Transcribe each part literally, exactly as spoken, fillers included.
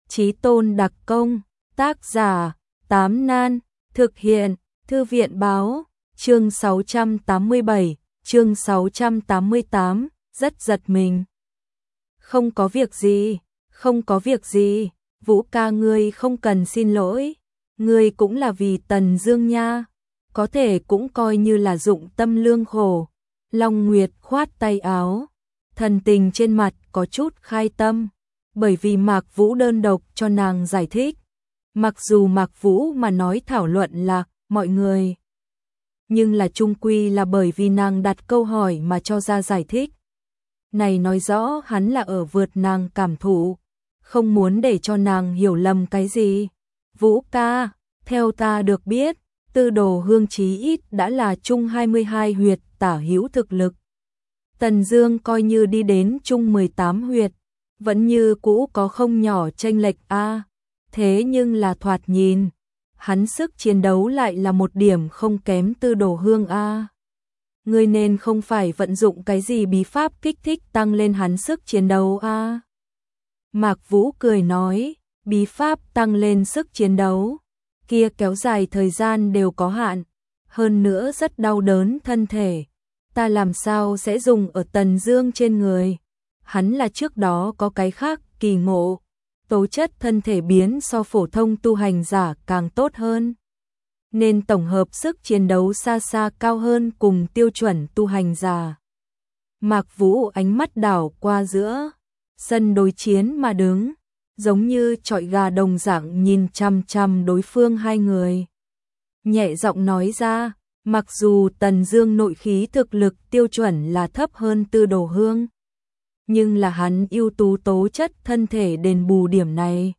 Chí tôn đặc công, tác giả, Tám Nan, thực hiện, Thư viện báo, chương sáu trăm tám mươi bảy, chương sáu trăm tám mươi tám, rất giật mình. Không có việc gì, không có việc gì, Vũ ca ngươi không cần xin lỗi, ngươi cũng là vì Tần Dương nha, có thể cũng coi như là dụng tâm lương khổ. Long Nguyệt khoát tay áo, thần tình trên mặt có chút khai tâm, bởi vì Mạc Vũ đơn độc cho nàng giải thích. Mặc dù Mạc Vũ mà nói thảo luận là mọi người, nhưng là chung quy là bởi vì nàng đặt câu hỏi mà cho ra giải thích. Này nói rõ hắn là ở vượt nàng cảm thụ, không muốn để cho nàng hiểu lầm cái gì. Vũ ca, theo ta được biết, Tư Đồ Hương chí ít đã là chung hai mươi hai huyệt tả hữu thực lực. Tần Dương coi như đi đến chung mười tám huyệt, vẫn như cũ có không nhỏ chênh lệch a. Thế nhưng là thoạt nhìn, hắn sức chiến đấu lại là một điểm không kém Tư Đồ Hương a. Ngươi nên không phải vận dụng cái gì bí pháp kích thích tăng lên hắn sức chiến đấu a. Mạc Vũ cười nói, bí pháp tăng lên sức chiến đấu, kia kéo dài thời gian đều có hạn, hơn nữa rất đau đớn thân thể. Ta làm sao sẽ dùng ở Tần Dương trên người? Hắn là trước đó có cái khác kỳ ngộ, tố chất thân thể biến so phổ thông tu hành giả càng tốt hơn, nên tổng hợp sức chiến đấu xa xa cao hơn cùng tiêu chuẩn tu hành giả. Mạc Vũ ánh mắt đảo qua giữa sân đối chiến mà đứng, giống như chọi gà đồng dạng nhìn chằm chằm đối phương hai người. Nhẹ giọng nói ra, mặc dù Tần Dương nội khí thực lực tiêu chuẩn là thấp hơn Tư Đồ Hương, nhưng là hắn ưu tú tố chất thân thể đền bù điểm này.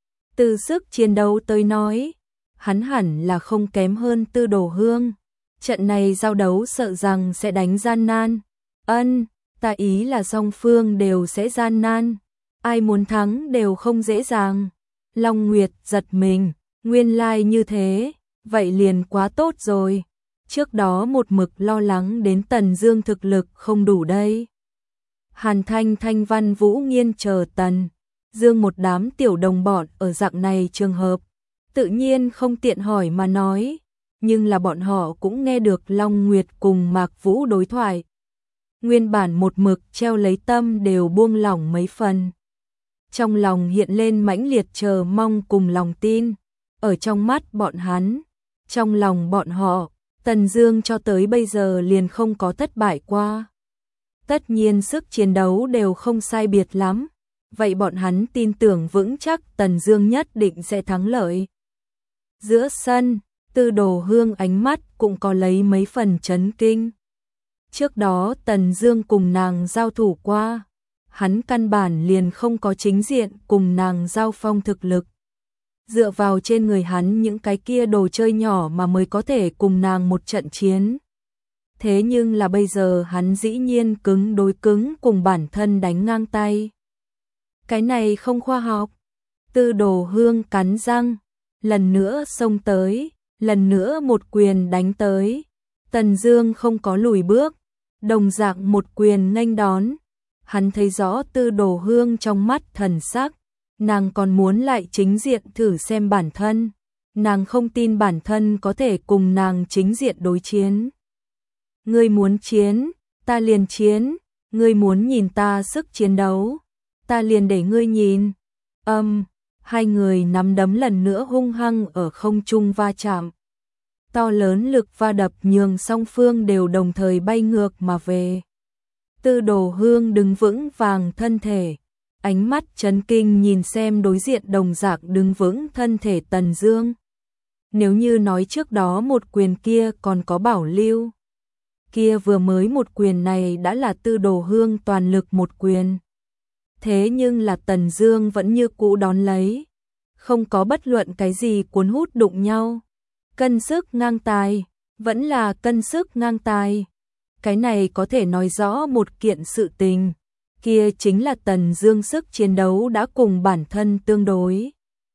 Từ sức chiến đấu tới nói, hắn hẳn là không kém hơn Tư Đồ Hương. Trận này giao đấu sợ rằng sẽ đánh gian nan. Ân, ta ý là song phương đều sẽ gian nan, ai muốn thắng đều không dễ dàng. Long Nguyệt giật mình, nguyên lai như thế, vậy liền quá tốt rồi. Trước đó một mực lo lắng đến Tần Dương thực lực không đủ đây. Hàn Thanh, Thanh Văn, Vũ Nghiên chờ Tần Dương một đám tiểu đồng bọn ở dạng này trường hợp, tự nhiên không tiện hỏi mà nói, nhưng là bọn họ cũng nghe được Long Nguyệt cùng Mạc Vũ đối thoại. Nguyên bản một mực treo lấy tâm đều buông lỏng mấy phần. Trong lòng hiện lên mãnh liệt chờ mong cùng lòng tin. Ở trong mắt bọn hắn, trong lòng bọn họ, Tần Dương cho tới bây giờ liền không có thất bại qua. Tất nhiên sức chiến đấu đều không sai biệt lắm, vậy bọn hắn tin tưởng vững chắc Tần Dương nhất định sẽ thắng lợi. Giữa sân, Tư Đồ Hương ánh mắt cũng có lấy mấy phần chấn kinh. Trước đó Tần Dương cùng nàng giao thủ qua, hắn căn bản liền không có chính diện cùng nàng giao phong thực lực. Dựa vào trên người hắn những cái kia đồ chơi nhỏ mà mới có thể cùng nàng một trận chiến. Thế nhưng là bây giờ hắn dĩ nhiên cứng đối cứng cùng bản thân đánh ngang tay. Cái này không khoa học. Tư Đồ Hương cắn răng, lần nữa xông tới, lần nữa một quyền đánh tới. Tần Dương không có lùi bước, đồng dạng một quyền nghênh đón. Hắn thấy rõ Tư Đồ Hương trong mắt thần sắc, nàng còn muốn lại chính diện thử xem bản thân, nàng không tin bản thân có thể cùng nàng chính diện đối chiến. Ngươi muốn chiến, ta liền chiến, ngươi muốn nhìn ta sức chiến đấu, ta liền để ngươi nhìn. Âm, um, hai người nắm đấm lần nữa hung hăng ở không trung va chạm. To lớn lực va đập nhường song phương đều đồng thời bay ngược mà về. Tư Đồ Hương đứng vững vàng thân thể, ánh mắt chấn kinh nhìn xem đối diện đồng dạng đứng vững thân thể Tần Dương. Nếu như nói trước đó một quyền kia còn có bảo lưu, kia vừa mới một quyền này đã là Tư Đồ Hương toàn lực một quyền. Thế nhưng là Tần Dương vẫn như cũ đón lấy, không có bất luận cái gì cuốn hút đụng nhau. Cân sức ngang tài, vẫn là cân sức ngang tài. Cái này có thể nói rõ một kiện sự tình, kia chính là Tần Dương sức chiến đấu đã cùng bản thân tương đối.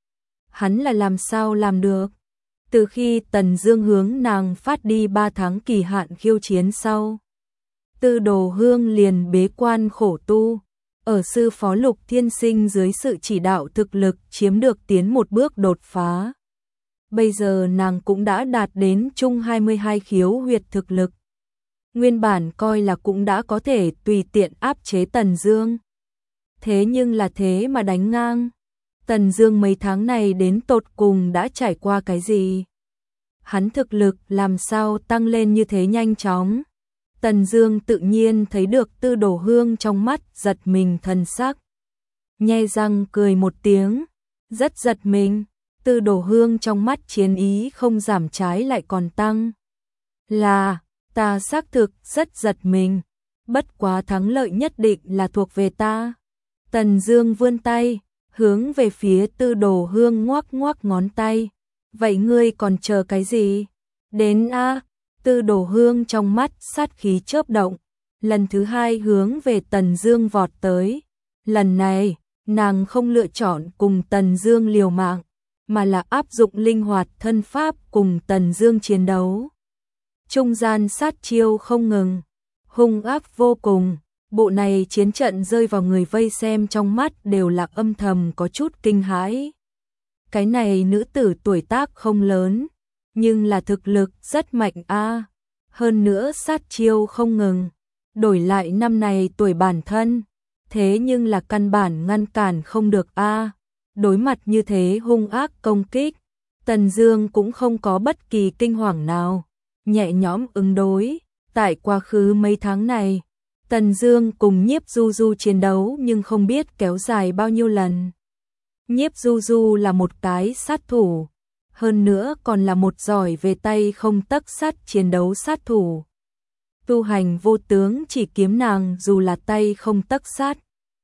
Hắn là làm sao làm được? Từ khi Tần Dương hướng nàng phát đi ba tháng kỳ hạn khiêu chiến sau, Tư Đồ Hương liền bế quan khổ tu, ở sư phó Lục Thiên Sinh dưới sự chỉ đạo thực lực chiếm được tiến một bước đột phá. Bây giờ nàng cũng đã đạt đến trung hai mươi hai khiếu huyệt thực lực. Nguyên bản coi là cũng đã có thể tùy tiện áp chế Tần Dương. Thế nhưng là thế mà đánh ngang. Tần Dương mấy tháng này đến tột cùng đã trải qua cái gì? Hắn thực lực làm sao tăng lên như thế nhanh chóng? Tần Dương tự nhiên thấy được Tư Đồ Hương trong mắt giật mình thần sắc. Nhe răng cười một tiếng, rất giật mình. Tư Đồ Hương trong mắt chiến ý không giảm trái lại còn tăng. Là, ta xác thực rất giật mình, bất quá thắng lợi nhất định là thuộc về ta. Tần Dương vươn tay, hướng về phía Tư Đồ Hương ngoắc ngoắc ngón tay. Vậy ngươi còn chờ cái gì? Đến a. Tư Đồ Hương trong mắt sát khí chớp động, lần thứ hai hướng về Tần Dương vọt tới. Lần này, nàng không lựa chọn cùng Tần Dương liều mạng, mà là áp dụng linh hoạt thân pháp cùng Tần Dương chiến đấu. Trung gian sát chiêu không ngừng, hung ác vô cùng. Bộ này chiến trận rơi vào người vây xem trong mắt đều là âm thầm có chút kinh hãi. Cái này nữ tử tuổi tác không lớn, nhưng là thực lực rất mạnh a. Hơn nữa sát chiêu không ngừng, đổi lại năm này tuổi bản thân, thế nhưng là căn bản ngăn cản không được a. Đối mặt như thế hung ác công kích, Tần Dương cũng không có bất kỳ kinh hoàng nào, nhẹ nhõm ứng đối. Tại quá khứ mấy tháng này, Tần Dương cùng Nhiếp Du Du chiến đấu nhưng không biết kéo dài bao nhiêu lần. Nhiếp Du Du là một cái sát thủ, hơn nữa còn là một giỏi về tay không tấc sắt chiến đấu sát thủ. Tu hành vô tướng chỉ kiếm nàng dù là tay không tấc sắt,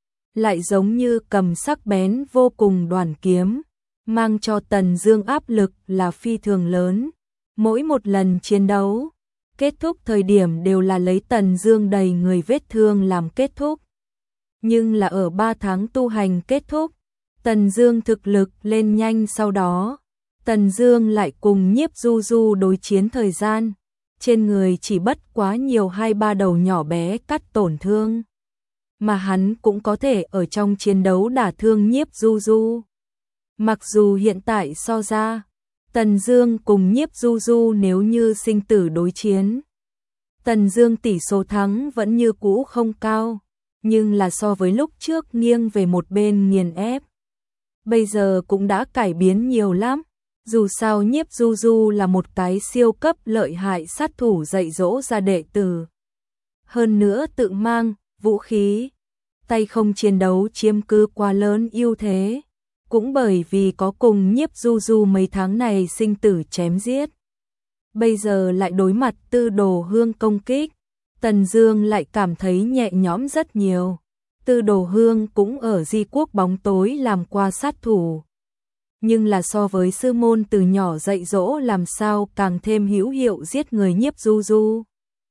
lại giống như cầm sắc bén vô cùng đoàn kiếm, mang cho Tần Dương áp lực là phi thường lớn. Mỗi một lần chiến đấu, kết thúc thời điểm đều là lấy Tần Dương đầy người vết thương làm kết thúc. Nhưng là ở ba tháng tu hành kết thúc, Tần Dương thực lực lên nhanh, sau đó Tần Dương lại cùng Nhiếp Du Du đối chiến thời gian, trên người chỉ bất quá nhiều hai ba đầu nhỏ bé cắt tổn thương, mà hắn cũng có thể ở trong chiến đấu đả thương Nhiếp Du Du. Mặc dù hiện tại so ra, Tần Dương cùng Nhiếp Du Du nếu như sinh tử đối chiến, Tần Dương tỷ số thắng vẫn như cũ không cao, nhưng là so với lúc trước nghiêng về một bên nghiền ép, bây giờ cũng đã cải biến nhiều lắm. Dù sao Nhiếp Du Du là một cái siêu cấp lợi hại sát thủ dạy dỗ ra đệ tử. Hơn nữa tự mang vũ khí, tay không chiến đấu chiếm cứ quá lớn ưu thế. Cũng bởi vì có cùng Nhiếp Du Du mấy tháng này sinh tử chém giết, bây giờ lại đối mặt Tư Đồ Hương công kích, Tần Dương lại cảm thấy nhẹ nhõm rất nhiều. Tư Đồ Hương cũng ở Di Quốc bóng tối làm qua sát thủ, nhưng là so với sư môn từ nhỏ dạy dỗ làm sao càng thêm hữu hiệu giết người Nhiếp Du Du.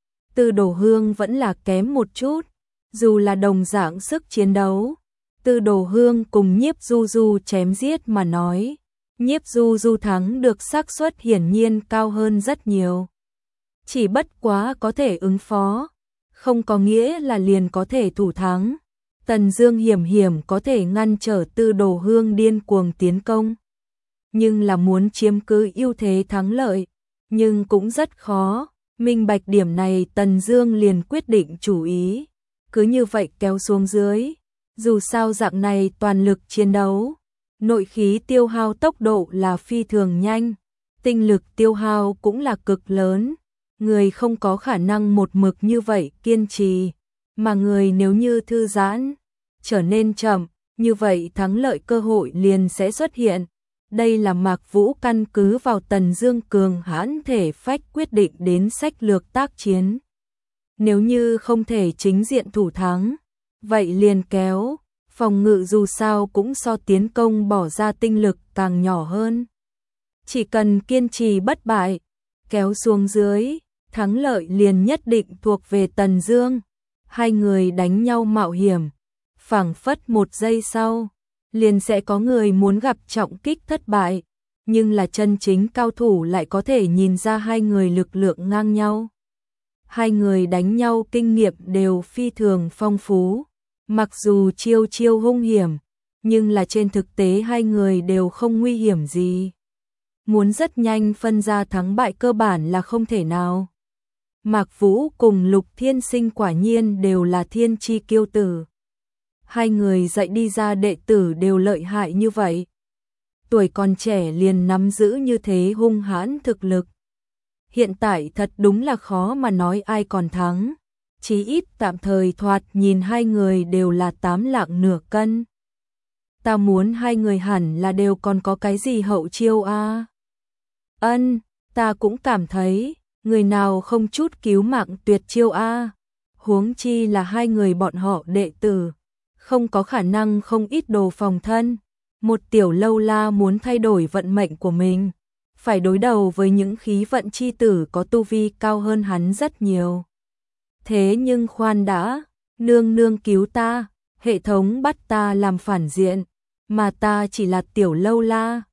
Tư Đồ Hương vẫn là kém một chút, dù là đồng dạng sức chiến đấu, Tư Đồ Hương cùng Nhiếp Du Du chém giết mà nói, Nhiếp Du Du thắng được xác suất hiển nhiên cao hơn rất nhiều. Chỉ bất quá có thể ứng phó, không có nghĩa là liền có thể thủ thắng. Tần Dương hiểm hiểm có thể ngăn trở Tư Đồ Hương điên cuồng tiến công, nhưng là muốn chiếm cứ ưu thế thắng lợi, nhưng cũng rất khó. Minh bạch điểm này, Tần Dương liền quyết định chủ ý, cứ như vậy kéo xuống dưới. Dù sao dạng này toàn lực chiến đấu, nội khí tiêu hao tốc độ là phi thường nhanh, tinh lực tiêu hao cũng là cực lớn. Người không có khả năng một mực như vậy kiên trì, mà người nếu như thư giãn, trở nên chậm, như vậy thắng lợi cơ hội liền sẽ xuất hiện. Đây là Mạc Vũ căn cứ vào Tần Dương cường hãn thể phách quyết định đến sách lược tác chiến. Nếu như không thể chính diện thủ thắng, vậy liền kéo, phòng ngự dù sao cũng so tiến công bỏ ra tinh lực càng nhỏ hơn. Chỉ cần kiên trì bất bại, kéo xuống dưới, thắng lợi liền nhất định thuộc về Tần Dương. Hai người đánh nhau mạo hiểm, phảng phất một giây sau, liền sẽ có người muốn gặp trọng kích thất bại, nhưng là chân chính cao thủ lại có thể nhìn ra hai người lực lượng ngang nhau. Hai người đánh nhau kinh nghiệm đều phi thường phong phú, Mặc dù chiêu chiêu hung hiểm, nhưng là trên thực tế hai người đều không nguy hiểm gì. Muốn rất nhanh phân ra thắng bại cơ bản là không thể nào. Mạc Vũ cùng Lục Thiên Sinh quả nhiên đều là thiên chi kiêu tử. Hai người dạy đi ra đệ tử đều lợi hại như vậy. Tuổi còn trẻ liền nắm giữ như thế hung hãn thực lực. Hiện tại thật đúng là khó mà nói ai còn thắng. Chí ít tạm thời thoạt nhìn hai người đều là tám lạng nửa cân. Ta muốn hai người hẳn là đều còn có cái gì hậu chiêu a. À? Ân, ta cũng cảm thấy, người nào không chút cứu mạng tuyệt chiêu a. À? Huống chi là hai người bọn họ đệ tử, không có khả năng không ít đồ phòng thân. Một tiểu lâu la muốn thay đổi vận mệnh của mình, phải đối đầu với những khí vận chi tử có tu vi cao hơn hắn rất nhiều. Thế nhưng khoan đã, nương nương cứu ta, hệ thống bắt ta làm phản diện, mà ta chỉ là tiểu lâu la,